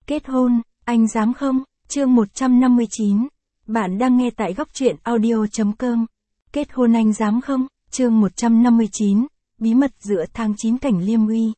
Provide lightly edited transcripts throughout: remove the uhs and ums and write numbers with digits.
Kết hôn, anh dám không? Chương 159. Bạn đang nghe tại góc truyện audio.com. Kết hôn anh dám không? Chương 159. Bí mật giữa tháng 9 Cảnh Liêm Uy.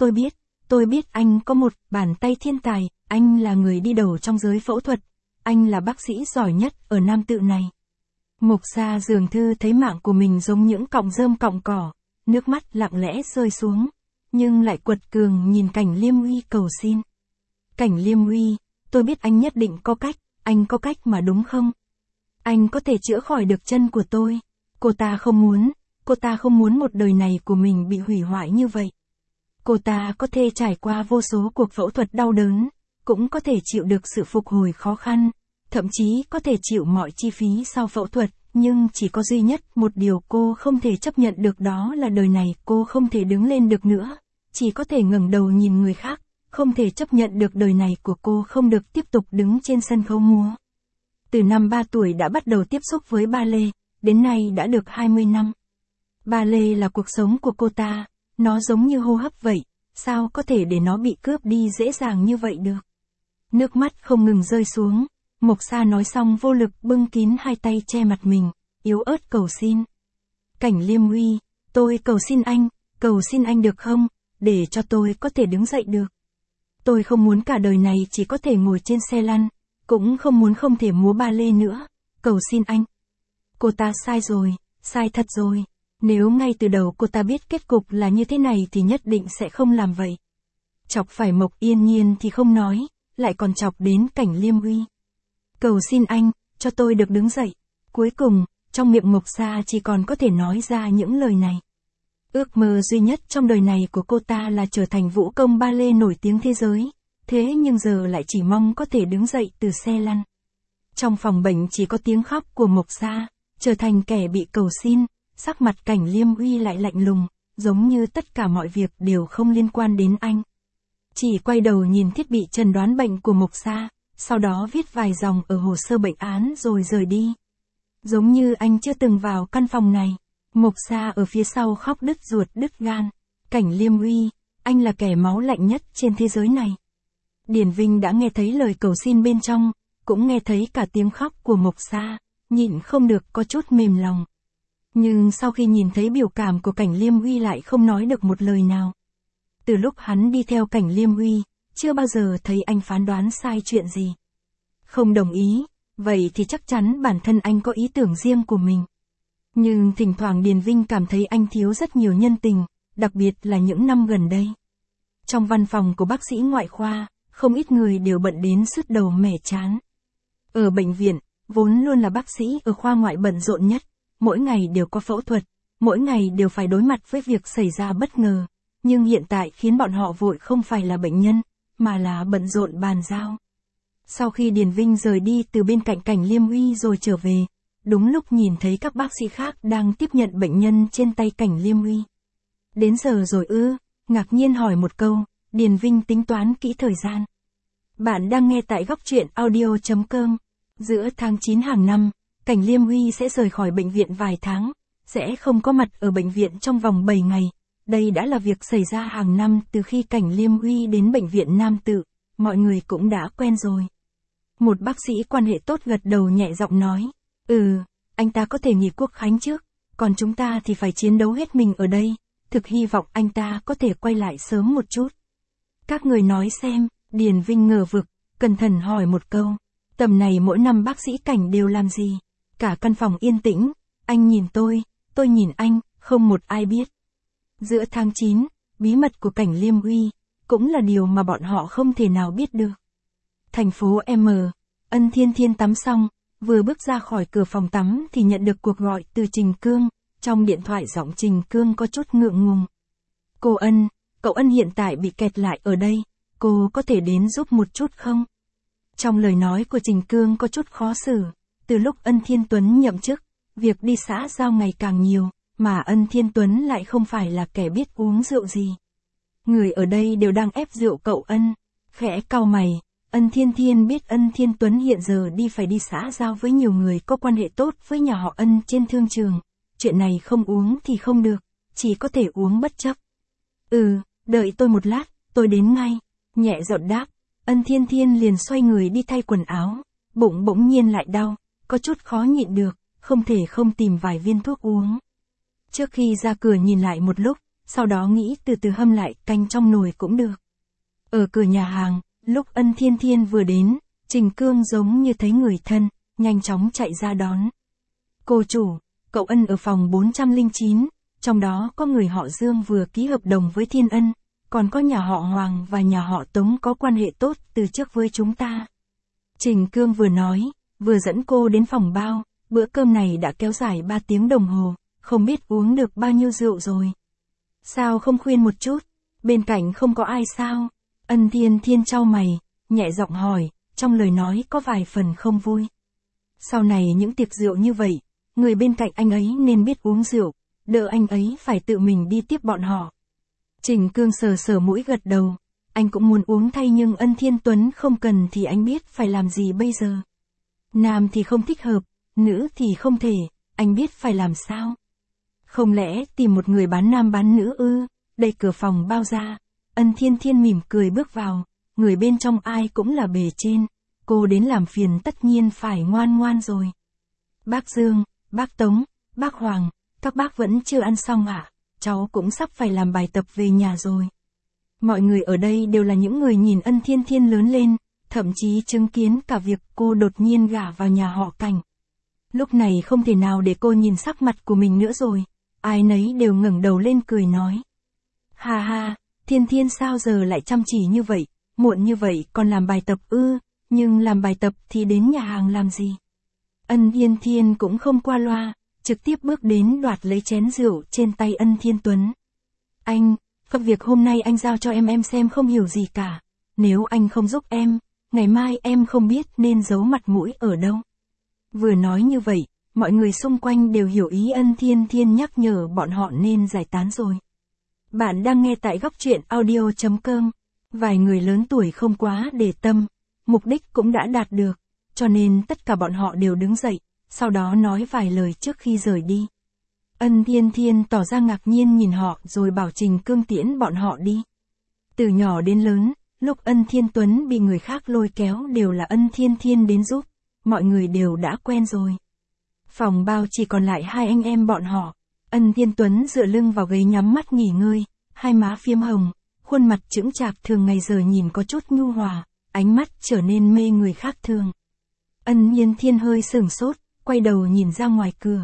Tôi biết anh có một bàn tay thiên tài, anh là người đi đầu trong giới phẫu thuật. Anh là bác sĩ giỏi nhất ở Nam Tự này. Mục Sa dường thư thấy mạng của mình giống những cọng rơm cọng cỏ, nước mắt lặng lẽ rơi xuống, nhưng lại quật cường nhìn Cảnh Liêm Uy cầu xin. Cảnh Liêm Uy, tôi biết anh nhất định có cách, anh có cách mà đúng không? Anh có thể chữa khỏi được chân của tôi. Cô ta không muốn một đời này của mình bị hủy hoại như vậy. Cô ta có thể trải qua vô số cuộc phẫu thuật đau đớn, cũng có thể chịu được sự phục hồi khó khăn, thậm chí có thể chịu mọi chi phí sau phẫu thuật, nhưng chỉ có duy nhất một điều cô không thể chấp nhận được, đó là đời này cô không thể đứng lên được nữa, chỉ có thể ngẩng đầu nhìn người khác, không thể chấp nhận được đời này của cô không được tiếp tục đứng trên sân khấu múa. Từ năm 3 tuổi đã bắt đầu tiếp xúc với ballet, đến nay đã được 20 năm. Ballet là cuộc sống của cô ta, nó giống như hô hấp vậy, sao có thể để nó bị cướp đi dễ dàng như vậy được. Nước mắt không ngừng rơi xuống, Mục Sa nói xong vô lực bưng kín hai tay che mặt mình, yếu ớt cầu xin. Cảnh Liêm Uy, tôi cầu xin anh được không, để cho tôi có thể đứng dậy được. Tôi không muốn cả đời này chỉ có thể ngồi trên xe lăn, cũng không muốn không thể múa ballet nữa, cầu xin anh. Cô ta sai rồi, sai thật rồi. Nếu ngay từ đầu cô ta biết kết cục là như thế này thì nhất định sẽ không làm vậy. Chọc phải Mộc Yên Nhiên thì không nói, lại còn chọc đến Cảnh Liêm Uy. Cầu xin anh, cho tôi được đứng dậy. Cuối cùng, trong miệng Mục Sa chỉ còn có thể nói ra những lời này. Ước mơ duy nhất trong đời này của cô ta là trở thành vũ công ballet nổi tiếng thế giới, thế nhưng giờ lại chỉ mong có thể đứng dậy từ xe lăn. Trong phòng bệnh chỉ có tiếng khóc của Mục Sa, trở thành kẻ bị cầu xin, sắc mặt Cảnh Liêm Uy lại lạnh lùng, giống như tất cả mọi việc đều không liên quan đến anh. Chỉ quay đầu nhìn thiết bị chẩn đoán bệnh của Mục Sa, sau đó viết vài dòng ở hồ sơ bệnh án rồi rời đi. Giống như anh chưa từng vào căn phòng này. Mục Sa ở phía sau khóc đứt ruột đứt gan. Cảnh Liêm Uy, anh là kẻ máu lạnh nhất trên thế giới này. Điển Vinh đã nghe thấy lời cầu xin bên trong, cũng nghe thấy cả tiếng khóc của Mục Sa, nhịn không được có chút mềm lòng. Nhưng sau khi nhìn thấy biểu cảm của Cảnh Liêm Uy lại không nói được một lời nào. Từ lúc hắn đi theo Cảnh Liêm Uy, chưa bao giờ thấy anh phán đoán sai chuyện gì. Không đồng ý, vậy thì chắc chắn bản thân anh có ý tưởng riêng của mình. Nhưng thỉnh thoảng Điền Vinh cảm thấy anh thiếu rất nhiều nhân tình, đặc biệt là những năm gần đây. Trong văn phòng của bác sĩ ngoại khoa, không ít người đều bận đến sứt đầu mẻ trán. Ở bệnh viện, vốn luôn là bác sĩ ở khoa ngoại bận rộn nhất, mỗi ngày đều có phẫu thuật, mỗi ngày đều phải đối mặt với việc xảy ra bất ngờ. Nhưng hiện tại khiến bọn họ vội không phải là bệnh nhân, mà là bận rộn bàn giao. Sau khi Điền Vinh rời đi từ bên cạnh Cảnh Liêm Uy rồi trở về, đúng lúc nhìn thấy các bác sĩ khác đang tiếp nhận bệnh nhân trên tay Cảnh Liêm Uy. Đến giờ rồi ư? Ngạc nhiên hỏi một câu, Điền Vinh tính toán kỹ thời gian. Bạn đang nghe tại góc truyện audio.com. Giữa tháng 9 hàng năm, Cảnh Liêm Uy sẽ rời khỏi bệnh viện vài tháng, sẽ không có mặt ở bệnh viện trong vòng 7 ngày. Đây đã là việc xảy ra hàng năm từ khi Cảnh Liêm Uy đến bệnh viện Nam Tự, mọi người cũng đã quen rồi. Một bác sĩ quan hệ tốt gật đầu nhẹ giọng nói, anh ta có thể nghỉ quốc khánh trước, còn chúng ta thì phải chiến đấu hết mình ở đây, thực hy vọng anh ta có thể quay lại sớm một chút. Các người nói xem, Điền Vinh ngờ vực, cẩn thận hỏi một câu, tầm này mỗi năm bác sĩ Cảnh đều làm gì? Cả căn phòng yên tĩnh, anh nhìn tôi nhìn anh, không một ai biết. Giữa tháng 9, bí mật của Cảnh Liêm Uy, cũng là điều mà bọn họ không thể nào biết được. Thành phố M, Ân Thiên Thiên tắm xong, vừa bước ra khỏi cửa phòng tắm thì nhận được cuộc gọi từ Trình Cương, trong điện thoại giọng Trình Cương có chút ngượng ngùng. Cô Ân, cậu Ân hiện tại bị kẹt lại ở đây, cô có thể đến giúp một chút không? Trong lời nói của Trình Cương có chút khó xử, từ lúc Ân Thiên Tuấn nhậm chức, việc đi xã giao ngày càng nhiều, mà Ân Thiên Tuấn lại không phải là kẻ biết uống rượu gì. Người ở đây đều đang ép rượu cậu Ân, khẽ cau mày. Ân Thiên Thiên biết Ân Thiên Tuấn hiện giờ phải đi xã giao với nhiều người có quan hệ tốt với nhà họ Ân trên thương trường. Chuyện này không uống thì không được, chỉ có thể uống bất chấp. Đợi tôi một lát, tôi đến ngay. Nhẹ giọng đáp, Ân Thiên Thiên liền xoay người đi thay quần áo, bụng bỗng nhiên lại đau, có chút khó nhịn được, không thể không tìm vài viên thuốc uống. Trước khi ra cửa nhìn lại một lúc, sau đó nghĩ từ từ hâm lại canh trong nồi cũng được. Ở cửa nhà hàng, lúc Ân Thiên Thiên vừa đến, Trình Cương giống như thấy người thân, nhanh chóng chạy ra đón. Cô chủ, cậu Ân ở phòng 409, trong đó có người họ Dương vừa ký hợp đồng với Thiên Ân, còn có nhà họ Hoàng và nhà họ Tống có quan hệ tốt từ trước với chúng ta. Trình Cương vừa nói, vừa dẫn cô đến phòng bao, bữa cơm này đã kéo dài 3 tiếng đồng hồ, không biết uống được bao nhiêu rượu rồi. Sao không khuyên một chút, bên cạnh không có ai sao? Ân Thiên Thiên chau mày, nhẹ giọng hỏi, trong lời nói có vài phần không vui. Sau này những tiệc rượu như vậy, người bên cạnh anh ấy nên biết uống rượu, đỡ anh ấy phải tự mình đi tiếp bọn họ. Trình Cương sờ sờ mũi gật đầu, anh cũng muốn uống thay nhưng Ân Thiên Tuấn không cần thì anh biết phải làm gì bây giờ. Nam thì không thích hợp, nữ thì không thể, anh biết phải làm sao. Không lẽ tìm một người bán nam bán nữ ư? Đẩy cửa phòng bao ra, Ân Thiên Thiên mỉm cười bước vào, người bên trong ai cũng là bề trên, cô đến làm phiền tất nhiên phải ngoan ngoan rồi. Bác Dương, bác Tống, bác Hoàng, các bác vẫn chưa ăn xong ạ, cháu cũng sắp phải làm bài tập về nhà rồi. Mọi người ở đây đều là những người nhìn Ân Thiên Thiên lớn lên, thậm chí chứng kiến cả việc cô đột nhiên gả vào nhà họ Cảnh. Lúc này không thể nào để cô nhìn sắc mặt của mình nữa rồi, ai nấy đều ngẩng đầu lên cười nói. Ha ha, Thiên Thiên sao giờ lại chăm chỉ như vậy, muộn như vậy còn làm bài tập ư, nhưng làm bài tập thì đến nhà hàng làm gì? Ân Thiên Thiên cũng không qua loa, trực tiếp bước đến đoạt lấy chén rượu trên tay Ân Thiên Tuấn. Anh, các việc hôm nay anh giao cho em xem không hiểu gì cả, nếu anh không giúp em, ngày mai em không biết nên giấu mặt mũi ở đâu. Vừa nói như vậy, mọi người xung quanh đều hiểu ý Ân Thiên Thiên nhắc nhở bọn họ nên giải tán rồi. Bạn đang nghe tại góc truyện audio.com. Vài người lớn tuổi không quá để tâm, mục đích cũng đã đạt được, cho nên tất cả bọn họ đều đứng dậy, sau đó nói vài lời trước khi rời đi. Ân Thiên Thiên tỏ ra ngạc nhiên nhìn họ rồi bảo Trình Cương tiễn bọn họ đi. Từ nhỏ đến lớn, lúc Ân Thiên Tuấn bị người khác lôi kéo đều là Ân Thiên Thiên đến giúp, mọi người đều đã quen rồi. Phòng bao chỉ còn lại hai anh em bọn họ, Ân Thiên Tuấn dựa lưng vào ghế nhắm mắt nghỉ ngơi, hai má phiếm hồng, khuôn mặt chững chạc thường ngày giờ nhìn có chút nhu hòa, ánh mắt trở nên mê người khác thường. Ân Thiên Thiên hơi sửng sốt, quay đầu nhìn ra ngoài cửa.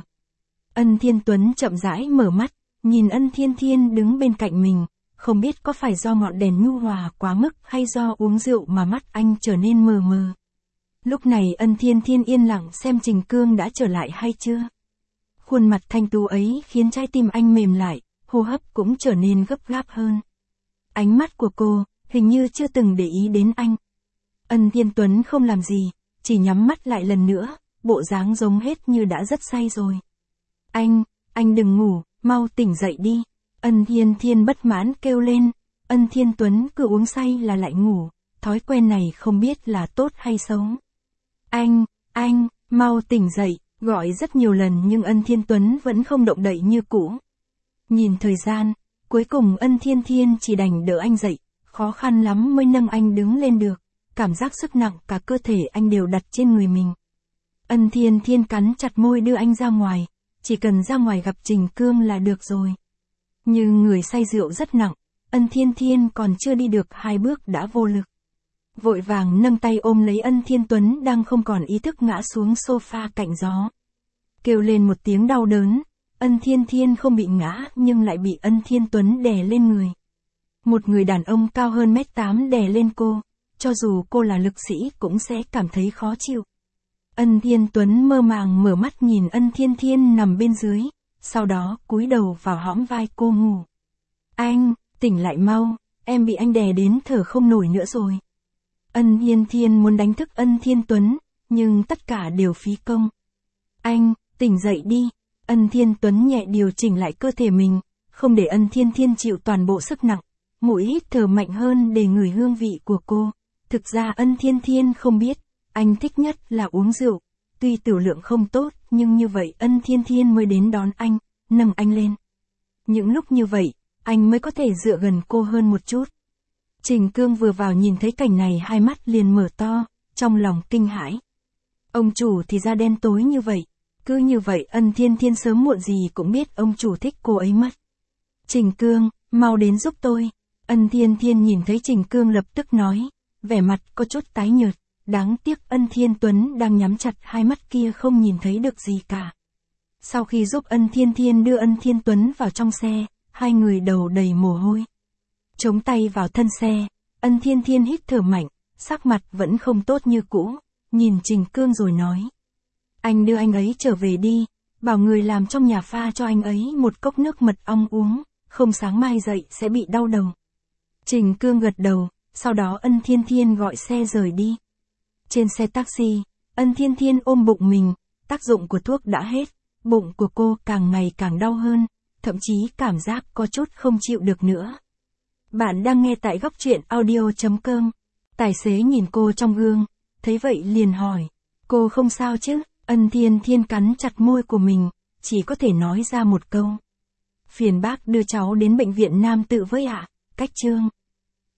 Ân Thiên Tuấn chậm rãi mở mắt, nhìn Ân Thiên Thiên đứng bên cạnh mình, không biết có phải do ngọn đèn nhu hòa quá mức hay do uống rượu mà mắt anh trở nên mờ mờ. Lúc này Ân Thiên Thiên yên lặng xem Trình Cương đã trở lại hay chưa. Khuôn mặt thanh tú ấy khiến trái tim anh mềm lại, hô hấp cũng trở nên gấp gáp hơn. Ánh mắt của cô, hình như chưa từng để ý đến anh. Ân Thiên Tuấn không làm gì, chỉ nhắm mắt lại lần nữa, bộ dáng giống hết như đã rất say rồi. Anh đừng ngủ, mau tỉnh dậy đi. Ân Thiên Thiên bất mãn kêu lên, Ân Thiên Tuấn cứ uống say là lại ngủ, thói quen này không biết là tốt hay xấu. Anh, mau tỉnh dậy, gọi rất nhiều lần nhưng Ân Thiên Tuấn vẫn không động đậy như cũ. Nhìn thời gian, cuối cùng Ân Thiên Thiên chỉ đành đỡ anh dậy, khó khăn lắm mới nâng anh đứng lên được, cảm giác sức nặng cả cơ thể anh đều đặt trên người mình. Ân Thiên Thiên cắn chặt môi đưa anh ra ngoài, chỉ cần ra ngoài gặp Trình Cương là được rồi. Như người say rượu rất nặng, Ân Thiên Thiên còn chưa đi được 2 bước đã vô lực. Vội vàng nâng tay ôm lấy Ân Thiên Tuấn đang không còn ý thức ngã xuống sofa cạnh gió. Kêu lên một tiếng đau đớn, Ân Thiên Thiên không bị ngã nhưng lại bị Ân Thiên Tuấn đè lên người. Một người đàn ông cao hơn 1m8 đè lên cô, cho dù cô là lực sĩ cũng sẽ cảm thấy khó chịu. Ân Thiên Tuấn mơ màng mở mắt nhìn Ân Thiên Thiên nằm bên dưới, sau đó cúi đầu vào hõm vai cô ngủ. Anh, tỉnh lại mau, em bị anh đè đến thở không nổi nữa rồi. Ân Thiên Thiên muốn đánh thức Ân Thiên Tuấn, nhưng tất cả đều phí công. Anh, tỉnh dậy đi. Ân Thiên Tuấn nhẹ điều chỉnh lại cơ thể mình, không để Ân Thiên Thiên chịu toàn bộ sức nặng, mũi hít thở mạnh hơn để ngửi hương vị của cô. Thực ra Ân Thiên Thiên không biết, anh thích nhất là uống rượu, tuy tiểu lượng không tốt nhưng như vậy Ân Thiên Thiên mới đến đón anh, nâng anh lên. Những lúc như vậy, anh mới có thể dựa gần cô hơn một chút. Trình Cương vừa vào nhìn thấy cảnh này hai mắt liền mở to, trong lòng kinh hãi. Ông chủ thì da đen tối như vậy, cứ như vậy Ân Thiên Thiên sớm muộn gì cũng biết ông chủ thích cô ấy mất. Trình Cương, mau đến giúp tôi. Ân Thiên Thiên nhìn thấy Trình Cương lập tức nói, vẻ mặt có chút tái nhợt, đáng tiếc Ân Thiên Tuấn đang nhắm chặt hai mắt kia không nhìn thấy được gì cả. Sau khi giúp Ân Thiên Thiên đưa Ân Thiên Tuấn vào trong xe, hai người đầu đầy mồ hôi. Chống tay vào thân xe, Ân Thiên Thiên hít thở mạnh, sắc mặt vẫn không tốt như cũ, nhìn Trình Cương rồi nói. Anh đưa anh ấy trở về đi, bảo người làm trong nhà pha cho anh ấy một cốc nước mật ong uống, không sáng mai dậy sẽ bị đau đầu. Trình Cương gật đầu, sau đó Ân Thiên Thiên gọi xe rời đi. Trên xe taxi, Ân Thiên Thiên ôm bụng mình, tác dụng của thuốc đã hết, bụng của cô càng ngày càng đau hơn, thậm chí cảm giác có chút không chịu được nữa. Bạn đang nghe tại góc truyện audio.com. Tài xế nhìn cô trong gương, thấy vậy liền hỏi, cô không sao chứ? Ân Thiên Thiên cắn chặt môi của mình, chỉ có thể nói ra một câu. Phiền bác đưa cháu đến bệnh viện Nam Tự với ạ, cách Trương.